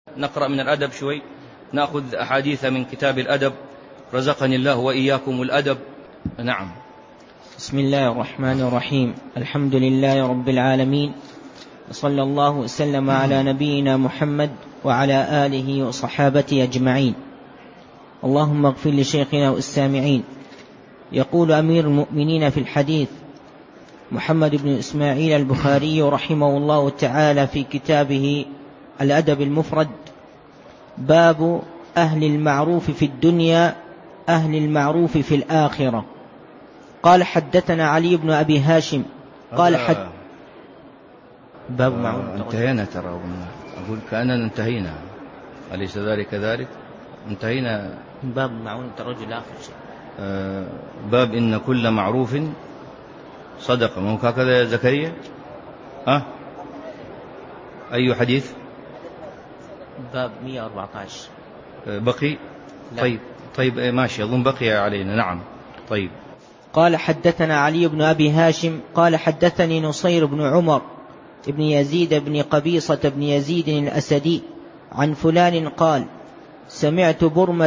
نقرأ من الأدب شوي، نأخذ أحاديث من كتاب الأدب، رزقني الله وإياكم الأدب. نعم. بسم الله الرحمن الرحيم. الحمد لله رب العالمين، وصلى الله وسلم على نبينا محمد وعلى آله وصحابته أجمعين. اللهم اغفر لشيخنا والسامعين. يقول أمير المؤمنين في الحديث محمد بن إسماعيل البخاري رحمه الله تعالى في كتابه الأدب المفرد: باب أهل المعروف في الدنيا أهل المعروف في الآخرة. قال حدثنا علي بن أبي هاشم قال باب معروف. انتهينا ترى، أقول كأننا انتهينا، أليس ذلك كذلك؟ انتهينا باب معون الرجل آخر شيء. باب إن كل معروف صدقة، مو هكذا يا زكريا؟ أي حديث؟ باب 114 بقي؟ لا. طيب ماشي، أظن بقي علينا. نعم. طيب. قال حدثنا علي بن أبي هاشم قال حدثني نصير بن عمر ابن يزيد بن قبيصة بن يزيد الأسدي عن فلان قال: سمعت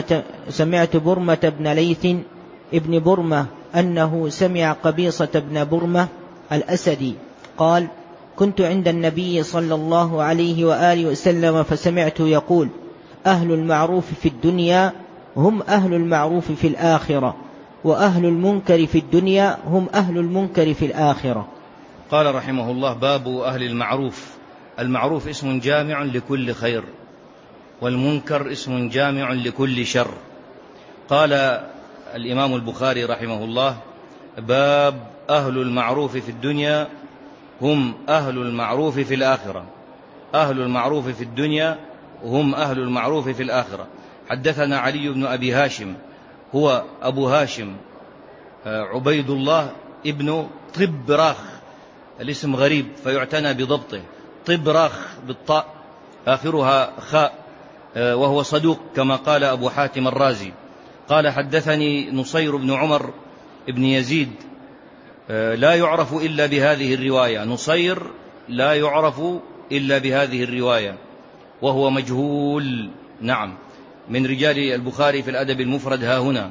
برمة بن ليث ابن برمة أنه سمع قبيصة بن برمة الأسدي قال: كنت عند النبي صلى الله عليه وآله وسلم فسمعت يقول: أهل المعروف في الدنيا هم أهل المعروف في الآخرة، وأهل المنكر في الدنيا هم أهل المنكر في الآخرة. قال رحمه الله: باب أهل المعروف. المعروف اسم جامع لكل خير، والمنكر اسم جامع لكل شر. قال الإمام البخاري رحمه الله: باب أهل المعروف في الدنيا هم أهل المعروف في الآخرة. أهل المعروف في الدنيا هم أهل المعروف في الآخرة. حدثنا علي بن أبي هاشم، هو أبو هاشم عبيد الله ابن طبراخ، الاسم غريب فيعتنى بضبطه. طبراخ بالطاء آخرها خاء، وهو صدوق كما قال أبو حاتم الرازي. قال حدثني نصير بن عمر ابن يزيد، لا يعرف إلا بهذه الرواية. نصير لا يعرف إلا بهذه الرواية وهو مجهول. نعم، من رجال البخاري في الأدب المفرد ها هنا.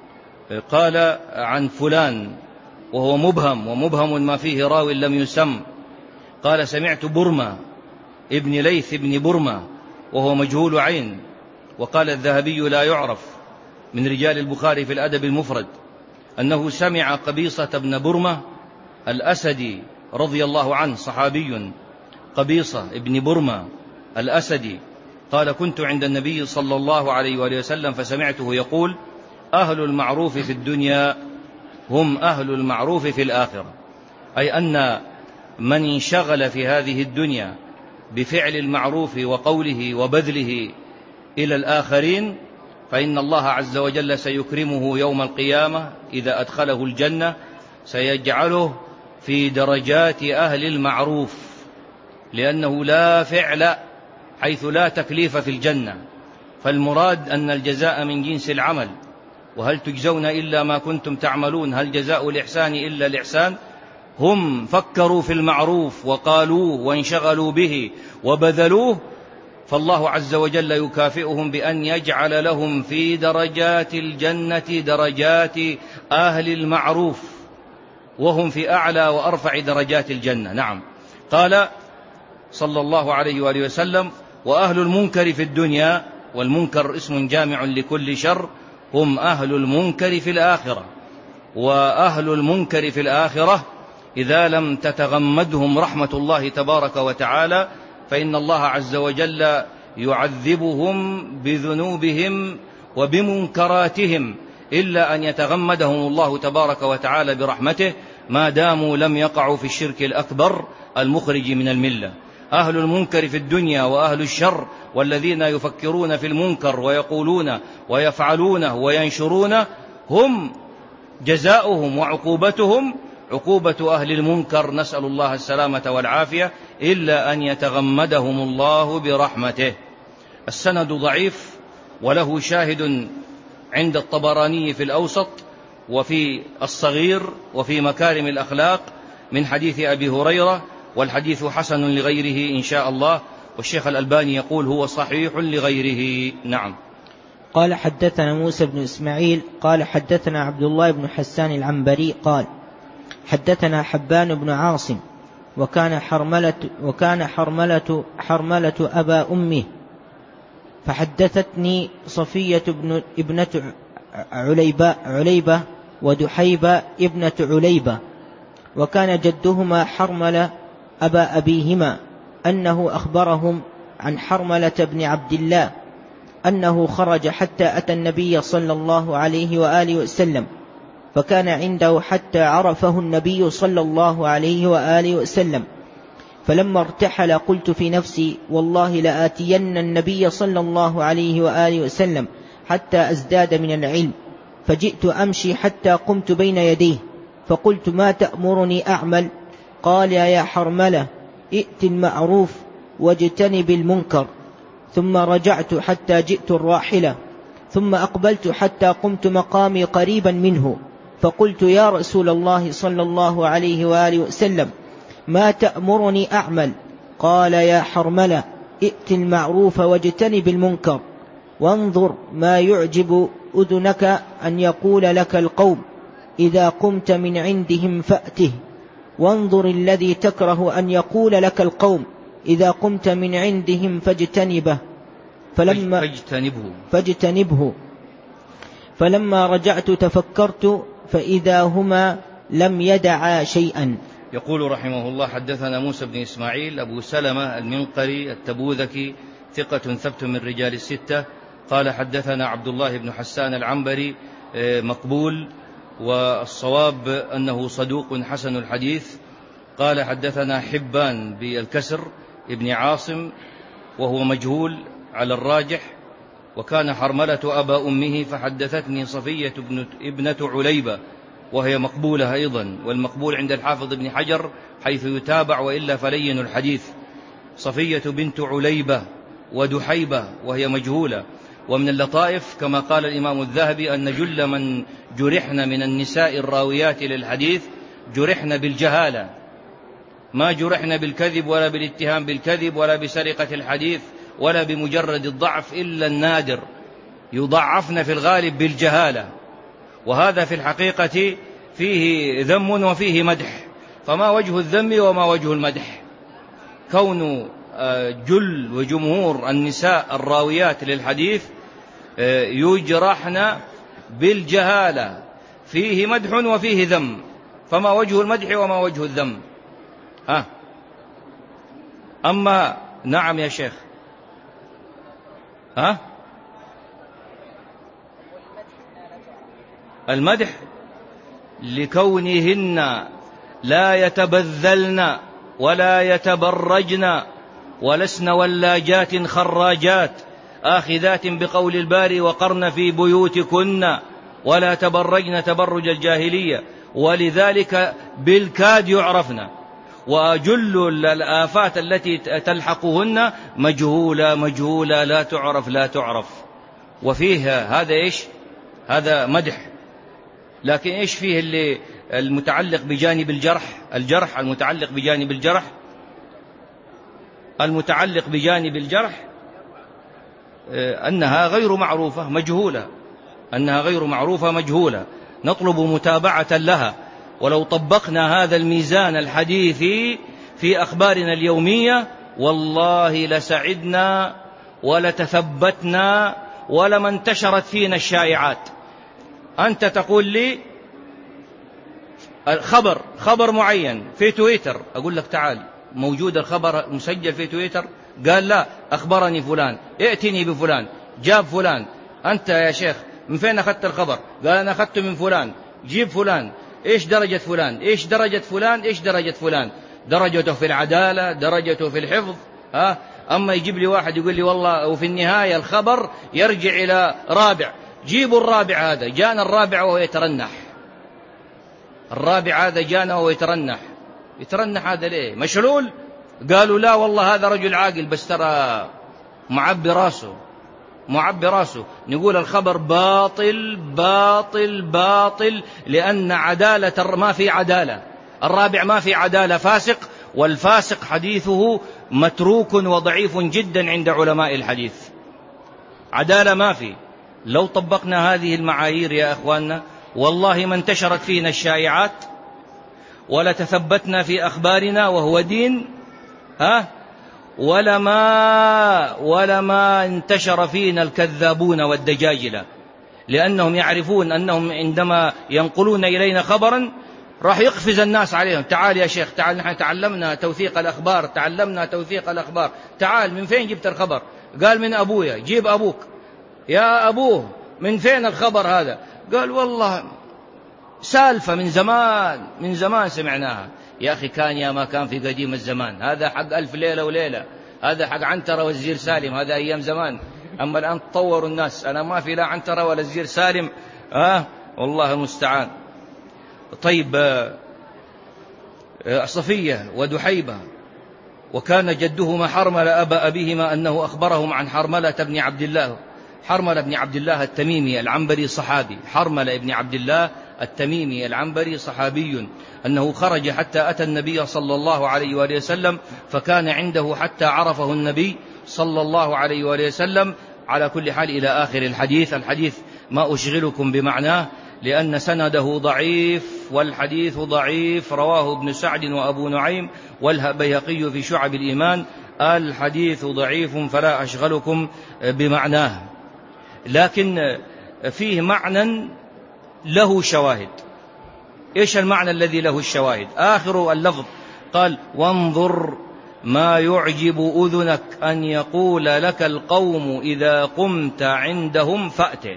قال عن فلان وهو مبهم، ومبهم ما فيه راو لم يسم. قال: سمعت برمة ابن ليث ابن برمة وهو مجهول عين. وقال الذهبي: لا يعرف من رجال البخاري في الأدب المفرد أنه سمع قبيصة بن برمة الأسدي رضي الله عنه، صحابي قبيصة ابن برمة الأسدي، قال: كنت عند النبي صلى الله عليه وآله وسلم فسمعته يقول: أهل المعروف في الدنيا هم أهل المعروف في الآخرة. أي أن من انشغل في هذه الدنيا بفعل المعروف وقوله وبذله إلى الآخرين فإن الله عز وجل سيكرمه يوم القيامة إذا أدخله الجنة، سيجعله في درجات أهل المعروف، لأنه لا فعل حيث لا تكليف في الجنة. فالمراد أن الجزاء من جنس العمل، وهل تجزون إلا ما كنتم تعملون، هل جزاء الإحسان إلا الإحسان. هم فكروا في المعروف وقالوه وانشغلوا به وبذلوه، فالله عز وجل يكافئهم بأن يجعل لهم في درجات الجنة درجات أهل المعروف، وهم في أعلى وأرفع درجات الجنة. نعم. قال صلى الله عليه وآله وسلم: وأهل المنكر في الدنيا، والمنكر اسم جامع لكل شر، هم أهل المنكر في الآخرة. وأهل المنكر في الآخرة إذا لم تتغمدهم رحمة الله تبارك وتعالى فإن الله عز وجل يعذبهم بذنوبهم وبمنكراتهم، إلا أن يتغمدهم الله تبارك وتعالى برحمته ما داموا لم يقعوا في الشرك الأكبر المخرج من الملة. أهل المنكر في الدنيا وأهل الشر والذين يفكرون في المنكر ويقولون ويفعلونه وينشرونه، هم جزاؤهم وعقوبتهم عقوبة أهل المنكر، نسأل الله السلامة والعافية، إلا أن يتغمدهم الله برحمته. السند ضعيف، وله شاهد عند الطبراني في الأوسط وفي الصغير وفي مكارم الأخلاق من حديث أبي هريرة، والحديث حسن لغيره إن شاء الله. والشيخ الألباني يقول هو صحيح لغيره. نعم. قال حدثنا موسى بن إسماعيل قال حدثنا عبد الله بن حسان العنبري قال حدثنا حبان بن عاصم وكان حرملة أبا أمه، فحدثتني صفية ابنة عليبة ودحيبة ابنة عليبة، وكان جدهما حرمل أبا أبيهما، أنه أخبرهم عن حرملة بن عبد الله أنه خرج حتى أتى النبي صلى الله عليه وآله وسلم، فكان عنده حتى عرفه النبي صلى الله عليه وآله وسلم، فلما ارتحل قلت في نفسي والله لآتين النبي صلى الله عليه وآله وسلم حتى أزداد من العلم، فجئت أمشي حتى قمت بين يديه فقلت ما تأمرني أعمل؟ قال يا حرملة ائت المعروف واجتنب المنكر. ثم رجعت حتى جئت الراحلة، ثم أقبلت حتى قمت مقامي قريبا منه، فقلت يا رسول الله صلى الله عليه وآله وسلم ما تأمرني أعمل؟ قال يا حرملة ائت المعروف واجتنب المنكر، وانظر ما يعجب أذنك أن يقول لك القوم إذا قمت من عندهم فأته، وانظر الذي تكره أن يقول لك القوم إذا قمت من عندهم فاجتنبه. فلما رجعت تفكرت فإذا هما لم يدعا شيئا. يقول رحمه الله حدثنا موسى بن إسماعيل أبو سلمة المنقري التبوذكي ثقة ثبت من رجال الستة. قال حدثنا عبد الله بن حسان العنبري مقبول، والصواب أنه صدوق حسن الحديث. قال حدثنا حبان بالكسر ابن عاصم وهو مجهول على الراجح، وكان حرملة أبا أمه، فحدثتني صفية ابنة عليبة وهي مقبولة أيضا، والمقبول عند الحافظ ابن حجر حيث يتابع وإلا فلين الحديث. صفية بنت عليبة ودحيبة وهي مجهولة. ومن اللطائف كما قال الإمام الذهبي أن جل من جرحن من النساء الراويات للحديث جرحن بالجهالة، ما جرحن بالكذب ولا بالاتهام بالكذب ولا بسرقة الحديث ولا بمجرد الضعف إلا النادر، يضعفن في الغالب بالجهالة، وهذا في الحقيقة فيه ذم وفيه مدح. فما وجه الذم وما وجه المدح؟ كون جل وجمهور النساء الراويات للحديث يجرحن بالجهالة فيه مدح وفيه ذم، فما وجه المدح وما وجه الذم؟ أما نعم يا شيخ، المدح لكونهن لا يتبذلن ولا يتبرجن ولسن ولاجات خراجات آخذات بقول الباري وقرن في بيوتكن ولا تبرجن تبرج الجاهلية، ولذلك بالكاد يعرفن. وجل الآفات التي تلحقهن مجهولة لا تعرف وفيها هذا إيش؟ هذا مدح. لكن إيش فيه اللي المتعلق بجانب الجرح المتعلق بجانب الجرح أنها غير معروفة مجهولة، نطلب متابعة لها. ولو طبقنا هذا الميزان الحديثي في أخبارنا اليومية والله لسعدنا ولتثبتنا ولما انتشرت فينا الشائعات. أنت تقول لي خبر معين في تويتر، أقول لك تعال موجود الخبر مسجل في تويتر؟ قال لا، أخبرني فلان، ائتني بفلان، جاب فلان. أنت يا شيخ من فين أخذت الخبر؟ قال أنا أخذته من فلان. جيب فلان. إيش درجة فلان؟ إيش درجة فلان؟ درجته في العدالة، درجته في الحفظ. أما يجيب لي واحد يقول لي والله وفي النهاية الخبر يرجع إلى رابع. جيبوا الرابع هذا، جانا الرابع وهو يترنح. يترنح هذا ليه؟ مشلول؟ قالوا لا والله هذا رجل عاقل بس ترى معبي راسه. نقول الخبر باطل لأن عدالة ما في عدالة، الرابع ما في عدالة، فاسق، والفاسق حديثه متروك وضعيف جدا عند علماء الحديث. عدالة ما في. لو طبقنا هذه المعايير يا أخواننا والله ما انتشرت فينا الشائعات ولا تثبتنا في أخبارنا وهو دين، ولما انتشر فينا الكذابون والدجاجلة، لأنهم يعرفون أنهم عندما ينقلون إلينا خبرا راح يقفز الناس عليهم. تعال يا شيخ، تعال، نحن تعلمنا توثيق الأخبار، تعال، من فين جبت الخبر؟ قال من أبويا. جيب أبوك. يا أبوه، من فين الخبر هذا؟ قال والله سالفة من زمان سمعناها. يا أخي كان يا ما كان في قديم الزمان، هذا حق ألف ليلة وليلة، هذا حق عنترة والزير سالم، هذا أيام زمان. أما الآن تطوروا الناس، أنا ما في لا عنترة ولا الزير سالم، والله المستعان. طيب، صفية ودحيبة، وكان جدهما حرملة أبا أبيهما أنه أخبرهم عن حرملة بن عبد الله التميمي العنبري صحابي. حرملة بن عبد الله التميمي العنبري صحابي، أنه خرج حتى أتى النبي صلى الله عليه وآله وسلم فكان عنده حتى عرفه النبي صلى الله عليه وآله وسلم. على كل حال إلى آخر الحديث ما أشغلكم بمعناه لأن سنده ضعيف والحديث ضعيف. رواه ابن سعد وأبو نعيم والبيهقي في شعب الإيمان. الحديث ضعيف فلا أشغلكم بمعناه، لكن فيه معنى له شواهد. إيش المعنى الذي له الشواهد؟ آخر اللفظ قال: وانظر ما يعجب أذنك أن يقول لك القوم إذا قمت عندهم فأته.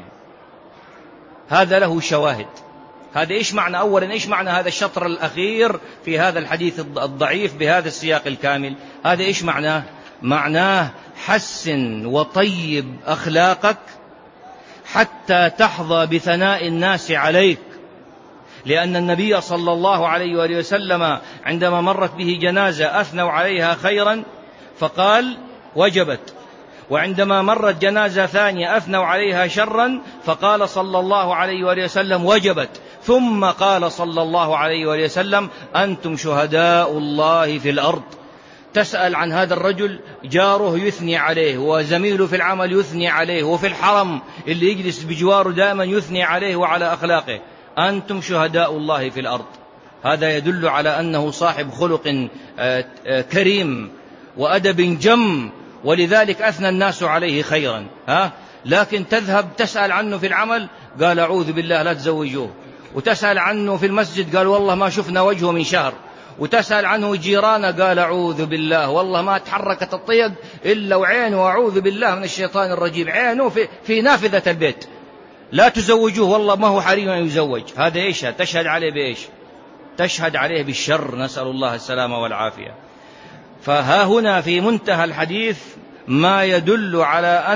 هذا له شواهد. هذا إيش معنى؟ أولا إيش معنى هذا الشطر الأخير في هذا الحديث الضعيف بهذا السياق الكامل؟ هذا إيش معناه؟ معناه حسن وطيب أخلاقك حتى تحظى بثناء الناس عليك، لأن النبي صلى الله عليه وآله وسلم عندما مرت به جنازة أثنوا عليها خيرا فقال وجبت، وعندما مرت جنازة ثانية أثنوا عليها شرا فقال صلى الله عليه وآله وسلم وجبت، ثم قال صلى الله عليه وآله وسلم أنتم شهداء الله في الأرض. تسأل عن هذا الرجل، جاره يثني عليه وزميله في العمل يثني عليه وفي الحرم اللي يجلس بجواره دائما يثني عليه وعلى أخلاقه. أنتم شهداء الله في الأرض. هذا يدل على أنه صاحب خلق كريم وأدب جم، ولذلك أثنى الناس عليه خيرا. لكن تذهب تسأل عنه في العمل قال أعوذ بالله لا تزوجوه، وتسأل عنه في المسجد قال والله ما شفنا وجهه من شهر، وتسأل عنه جيرانه قال أعوذ بالله والله ما تحركت الطيق إلا وعينه أعوذ بالله من الشيطان الرجيم، عينه في نافذة البيت. لا تزوجوه والله ما هو حريم أن يزوج. هذا إيش؟ تشهد عليه بإيش؟ تشهد عليه بالشر، نسأل الله السلامة والعافية. فها هنا في منتهى الحديث ما يدل على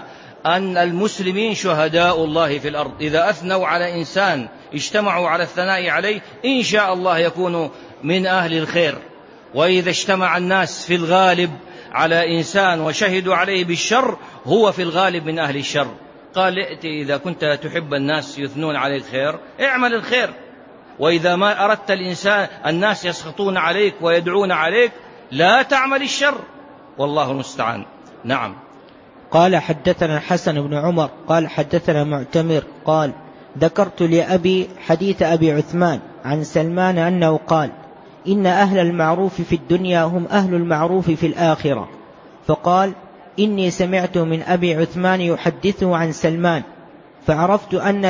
أن المسلمين شهداء الله في الأرض. إذا أثنوا على إنسان اجتمعوا على الثناء عليه إن شاء الله يكونوا من أهل الخير، وإذا اجتمع الناس في الغالب على إنسان وشهدوا عليه بالشر هو في الغالب من أهل الشر. قال ائتي إذا كنت تحب الناس يثنون عليك خير اعمل الخير، وإذا ما أردت الناس يسخطون عليك ويدعون عليك لا تعمل الشر، والله المستعان. نعم. قال حدثنا الحسن بن عمر قال حدثنا معتمر قال ذكرت لأبي حديث أبي عثمان عن سلمان أنه قال إن أهل المعروف في الدنيا هم أهل المعروف في الآخرة. فقال إني سمعت من أبي عثمان يحدثه عن سلمان فعرفت أن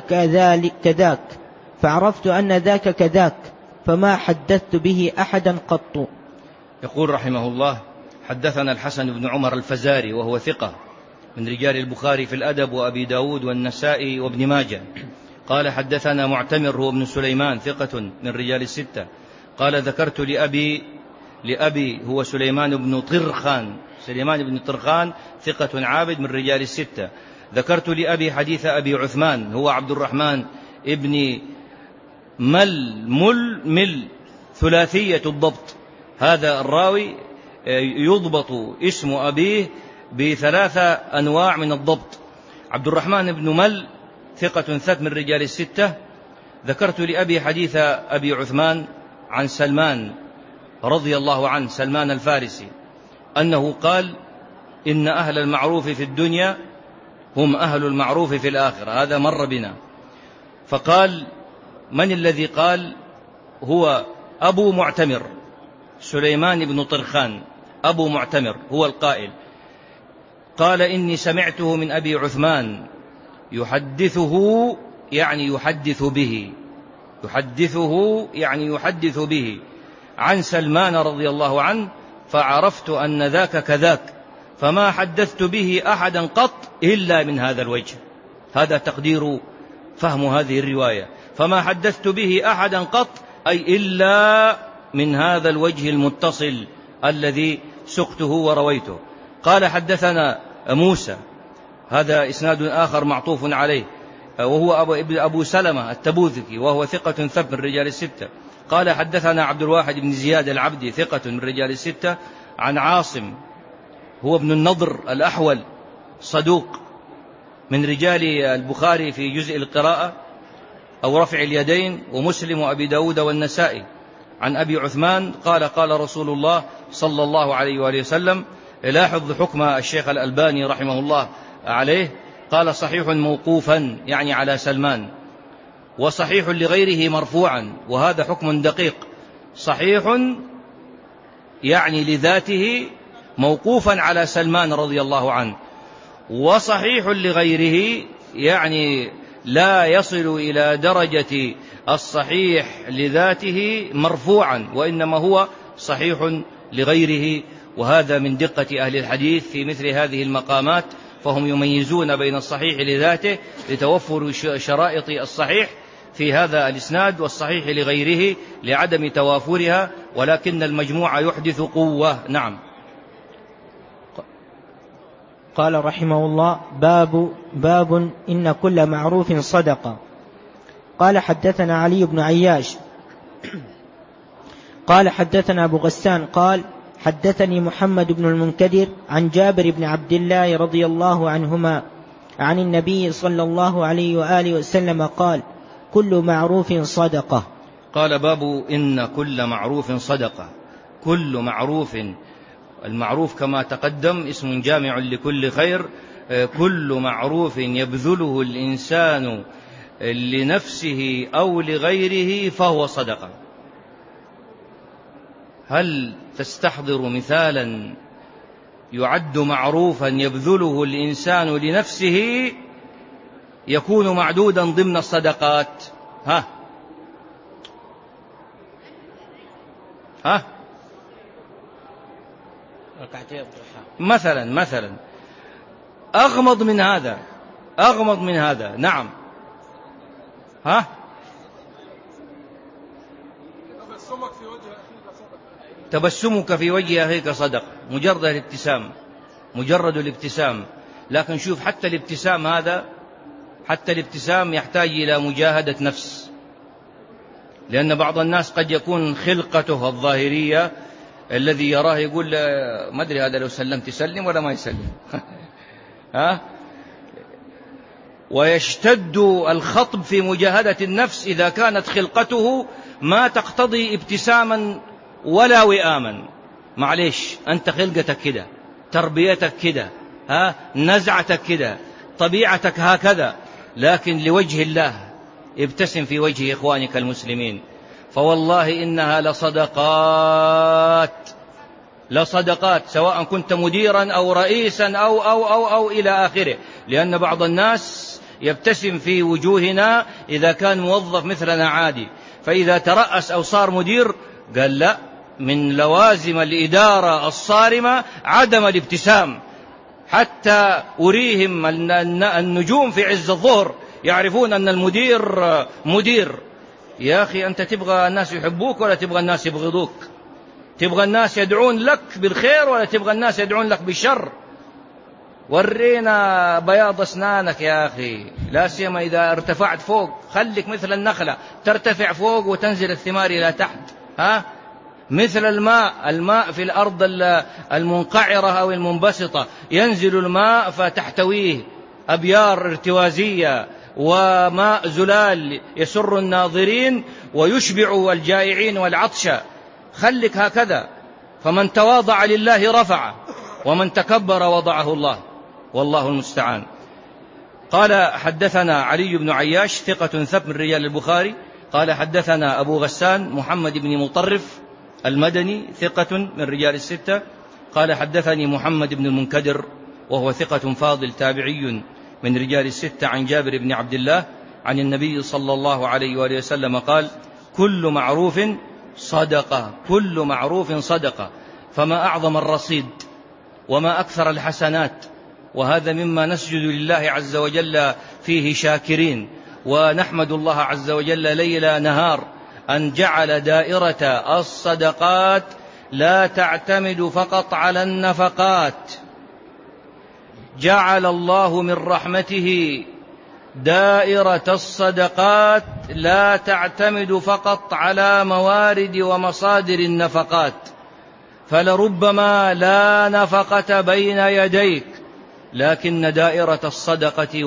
ذاك كذاك فما حدثت به أحدا قط. يقول رحمه الله حدثنا الحسن بن عمر الفزاري وهو ثقة من رجال البخاري في الأدب وأبي داود والنسائي وابن ماجه. قال حدثنا معتمر هو ابن سليمان ثقة من رجال الستة. قال ذكرت لأبي هو سليمان بن طرخان ثقة عابد من رجال الستة. ذكرت لأبي حديث أبي عثمان هو عبد الرحمن ابن مل ثلاثية الضبط. هذا الراوي يضبط اسم أبيه بثلاثة أنواع من الضبط. عبد الرحمن بن مل ثقة ثبت من رجال الستة. ذكرت لأبي حديث أبي عثمان عن سلمان رضي الله عنه سلمان الفارسي أنه قال: إن أهل المعروف في الدنيا هم أهل المعروف في الآخرة. هذا مر بنا. فقال: من الذي قال؟ هو أبو معتمر، سليمان بن طرخان أبو معتمر هو القائل. قال: إني سمعته من أبي عثمان يحدثه يعني يحدث به عن سلمان رضي الله عنه، فعرفت أن ذاك كذاك، فما حدثت به أحدا قط إلا من هذا الوجه. هذا تقدير فهم هذه الرواية. فما حدثت به أحدا قط أي إلا من هذا الوجه المتصل الذي سقته ورويته. قال: حدثنا موسى، هذا إسناد آخر معطوف عليه، وهو أبو سلمة التبوذكي، وهو ثقة ثبت من رجال الستة. قال: حدثنا عبد الواحد بن زياد العبدي، ثقة من رجال الستة، عن عاصم هو ابن النضر الأحول، صدوق من رجال البخاري في جزء القراءة أو رفع اليدين، ومسلم وأبي داود والنسائي، عن أبي عثمان قال: قال رسول الله صلى الله عليه وآله وسلم. لاحظ حكم الشيخ الألباني رحمه الله عليه، قال: صحيح موقوفا يعني على سلمان، وصحيح لغيره مرفوعا، وهذا حكم دقيق. صحيح يعني لذاته موقوفا على سلمان رضي الله عنه، وصحيح لغيره يعني لا يصل إلى درجة الصحيح لذاته مرفوعا، وإنما هو صحيح لغيره. وهذا من دقة أهل الحديث في مثل هذه المقامات، فهم يميزون بين الصحيح لذاته لتوفر شرائط الصحيح في هذا الإسناد، والصحيح لغيره لعدم توافرها، ولكن المجموع يحدث قوة. نعم. قال رحمه الله: باب إن كل معروف صدقة. قال: حدثنا علي بن عياش قال: حدثنا أبو غسان قال: حدثني محمد بن المنكدر عن جابر بن عبد الله رضي الله عنهما عن النبي صلى الله عليه وآله وسلم قال: كل معروف صدقة. قال: باب إن كل معروف صدقة. كل معروف، المعروف كما تقدم اسم جامع لكل خير. كل معروف يبذله الإنسان لنفسه أو لغيره فهو صدقة. هل تستحضر مثالا يعد معروفا يبذله الإنسان لنفسه يكون معدودا ضمن الصدقات؟ مثلا أغمض من هذا. نعم. تبسمك في وجه أخيك صدق. مجرد الابتسام. لكن شوف، حتى الابتسام يحتاج إلى مجاهدة نفس، لأن بعض الناس قد يكون خلقته الظاهرية الذي يراه يقول: ما أدري هذا لو سلمت يسلم ولا ما يسلم. ويشتد الخطب في مجاهدة النفس إذا كانت خلقته ما تقتضي ابتساما ولا وئاما. معليش، أنت خلقتك كده، تربيتك كده، نزعتك كده، طبيعتك هكذا، لكن لوجه الله ابتسم في وجه إخوانك المسلمين، فوالله إنها لصدقات، سواء كنت مديرا أو رئيسا أو إلى آخره. لأن بعض الناس يبتسم في وجوهنا إذا كان موظف مثلنا عادي، فإذا ترأس أو صار مدير قال: لا، من لوازم الإدارة الصارمة عدم الابتسام، حتى أريهم النجوم في عز الظهر يعرفون أن المدير مدير. يا أخي، أنت تبغى الناس يحبوك ولا تبغى الناس يبغضوك؟ تبغى الناس يدعون لك بالخير ولا تبغى الناس يدعون لك بالشر؟ ورينا بياض أسنانك يا أخي، لا سيما إذا ارتفعت فوق. خليك مثل النخلة، ترتفع فوق وتنزل الثمار إلى تحت. مثل الماء في الأرض المنقعرة أو المنبسطة، ينزل الماء فتحتويه أبيار ارتوازية وماء زلال يسر الناظرين ويشبع الجائعين والعطش. خلك هكذا، فمن تواضع لله رفعه ومن تكبر وضعه الله، والله المستعان. قال حدثنا علي بن عياش ثقة ثبت من رجال البخاري. قال حدثنا أبو غسان محمد بن مطرف المدني ثقة من رجال الستة. قال حدثني محمد بن المنكدر وهو ثقة فاضل تابعي من رجال الستة عن جابر بن عبد الله عن النبي صلى الله عليه وآله وسلم قال: كل معروف صدقة، كل معروف صدقة. فما أعظم الرصيد وما أكثر الحسنات، وهذا مما نسجد لله عز وجل فيه شاكرين، ونحمد الله عز وجل ليل نهار أن جعل دائرة الصدقات لا تعتمد فقط على النفقات. جعل الله من رحمته دائرة الصدقات لا تعتمد فقط على موارد ومصادر النفقات، فلربما لا نفقة بين يديك، لكن دائرة الصدقة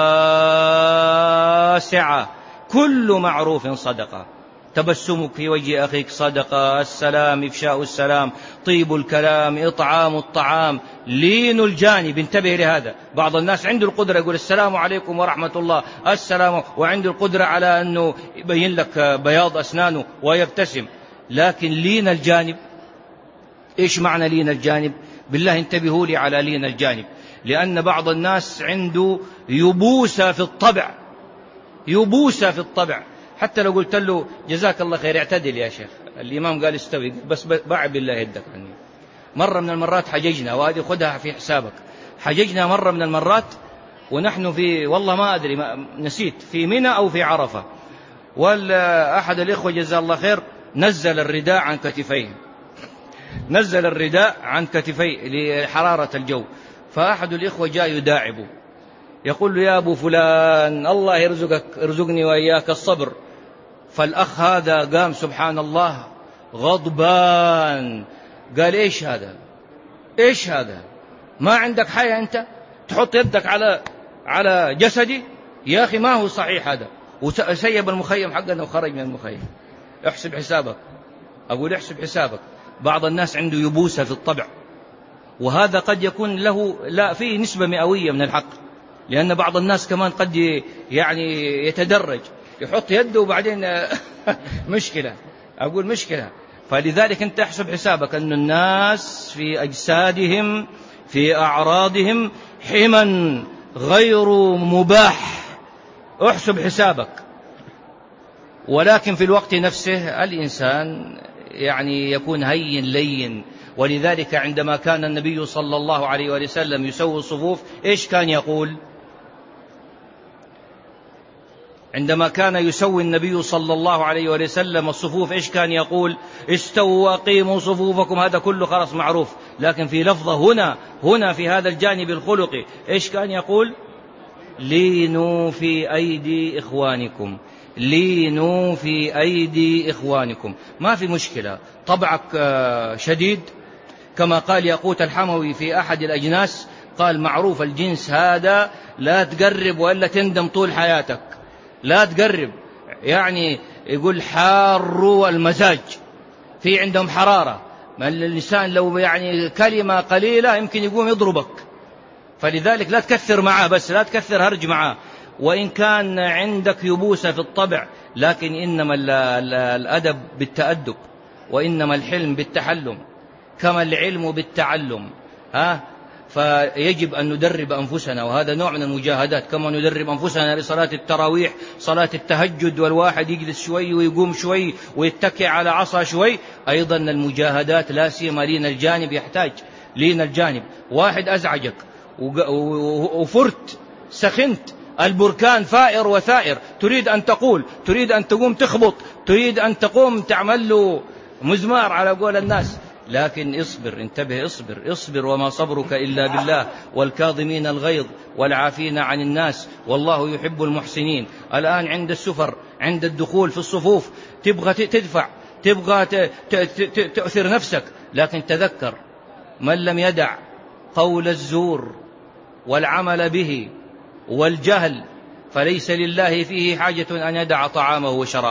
واسعة. كل معروف صدقة، تبسمك في وجه أخيك صدقة، السلام، إفشاء السلام، طيب الكلام، إطعام الطعام، لين الجانب. انتبه لهذا، بعض الناس عنده القدرة يقول السلام عليكم ورحمة الله، السلام، وعنده القدرة على أنه يبين لك بياض أسنانه ويبتسم، لكن لين الجانب. إيش معنى لين الجانب؟ بالله انتبهوا لي على لين الجانب، لأن بعض الناس عنده يبوسة في الطبع، يبوسة في الطبع. حتى لو قلت له جزاك الله خير اعتدل يا شيخ، الإمام قال استوي، بس باع بالله يدك عني. مرة من المرات حججنا، وهذه خدها في حسابك، حججنا مرة من المرات ونحن في، والله ما أدري، نسيت، في منى أو في عرفة، والأحد الإخوة جزاه الله خير نزل الرداء عن كتفيه، نزل الرداء عن كتفيه لحرارة الجو، فأحد الإخوة جاء يداعبه يقول له: يا أبو فلان الله يرزقني وإياك الصبر. فالأخ هذا قام سبحان الله غضبان، قال: إيش هذا؟ إيش هذا؟ ما عندك حياة أنت تحط يدك على جسدي؟ يا أخي ما هو صحيح هذا. وسيب المخيم حقنا وخرج من المخيم. احسب حسابك، أقول احسب حسابك. بعض الناس عنده يبوسة في الطبع، وهذا قد يكون له لا فيه نسبة مئوية من الحق، لأن بعض الناس كمان قد يعني يتدرج، يحط يده وبعدين مشكلة، أقول مشكلة. فلذلك أنت احسب حسابك أن الناس في أجسادهم في أعراضهم حما غير مباح، احسب حسابك. ولكن في الوقت نفسه الإنسان يعني يكون هين لين. ولذلك عندما كان النبي صلى الله عليه وسلم يسوي الصفوف إيش كان يقول؟ عندما كان يسوي النبي صلى الله عليه وسلم الصفوف إيش كان يقول؟ استووا وأقيموا صفوفكم. هذا كله خلاص معروف، لكن في لفظة هنا في هذا الجانب الخلقي إيش كان يقول؟ لينوا في أيدي إخوانكم، لينوا في أيدي إخوانكم. ما في مشكلة، طبعك شديد كما قال ياقوت الحموي في أحد الأجناس، قال: معروف الجنس هذا لا تقرب وإلا تندم طول حياتك، لا تقرب. يعني يقول حار المزاج، في عندهم حرارة، ما الإنسان لو يعني كلمة قليلة يمكن يقوم يضربك. فلذلك لا تكثر معه، بس لا تكثر هرج معه، وإن كان عندك يبوسة في الطبع، لكن إنما الأدب بالتأدب، وإنما الحلم بالتحلم، كما العلم بالتعلم. فيجب أن ندرب أنفسنا، وهذا نوع من المجاهدات، كما ندرب أنفسنا لصلاة التراويح، صلاة التهجد، والواحد يجلس شوي ويقوم شوي ويتكئ على عصا شوي. أيضا المجاهدات لا سيما لين الجانب يحتاج لين الجانب. واحد أزعجك وفرت سخنت، البركان فائر وثائر، تريد أن تقول، تريد أن تقوم تخبط، تريد أن تقوم تعمل له مزمار على قول الناس، لكن اصبر، انتبه، اصبر وما صبرك إلا بالله، والكاظمين الغيظ والعافين عن الناس والله يحب المحسنين. الآن عند السفر، عند الدخول في الصفوف، تبغى تدفع، تبغى تؤثر نفسك، لكن تذكر: من لم يدع قول الزور والعمل به والجهل فليس لله فيه حاجة أن يدع طعامه وشرابه.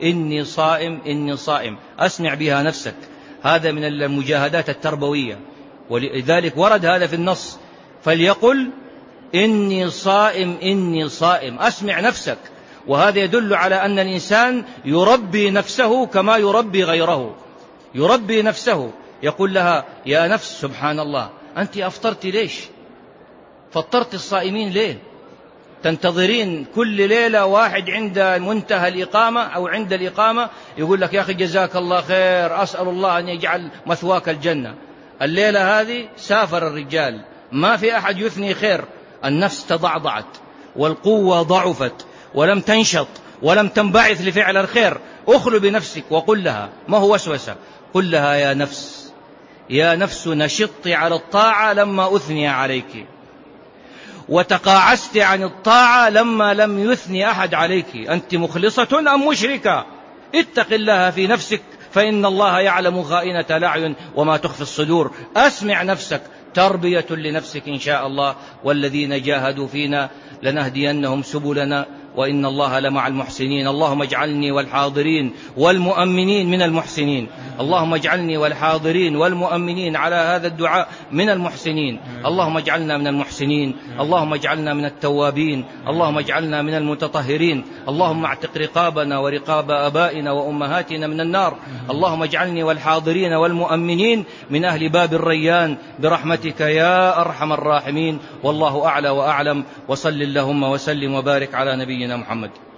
إني صائم إني صائم، أسمع بها نفسك. هذا من المجاهدات التربوية، ولذلك ورد هذا في النص، فليقل إني صائم إني صائم، أسمع نفسك. وهذا يدل على أن الإنسان يربي نفسه كما يربي غيره، يربي نفسه، يقول لها يا نفس سبحان الله أنت أفطرت ليش؟ فطرت الصائمين ليه؟ تنتظرين كل ليلة واحد عند منتهى الإقامة أو عند الإقامة يقول لك يا أخي جزاك الله خير، أسأل الله أن يجعل مثواك الجنة. الليلة هذه سافر الرجال، ما في أحد يثني خير، النفس تضعضعت والقوة ضعفت ولم تنشط ولم تنبعث لفعل الخير. أخلو بنفسك وقل لها، ما هو وسوسة، قل لها يا نفس يا نفس نشطت على الطاعة لما أثني عليك، وتقاعست عن الطاعة لما لم يثني أحد عليك، أنت مخلصة أم مشركة؟ اتق الله في نفسك فإن الله يعلم خائنة الأعين وما تخفي الصدور. أسمع نفسك، تربية لنفسك إن شاء الله. والذين جاهدوا فينا لنهدينهم سبلنا وإن الله لمع المحسنين. اللهم اجعلني والحاضرين والمؤمنين من المحسنين، اللهم اجعلني والحاضرين والمؤمنين على هذا الدعاء من المحسنين. اللهم اجعلنا من المحسنين، اللهم اجعلنا من التوابين، اللهم اجعلنا من المتطهرين. اللهم اعتق رقابنا ورقاب آبائنا وأمهاتنا من النار. اللهم اجعلني والحاضرين والمؤمنين من أهل باب الريان برحمتك يا أرحم الراحمين. والله أعلى وأعلم، وصل اللهم وسلم وبارك على نبينا محمد.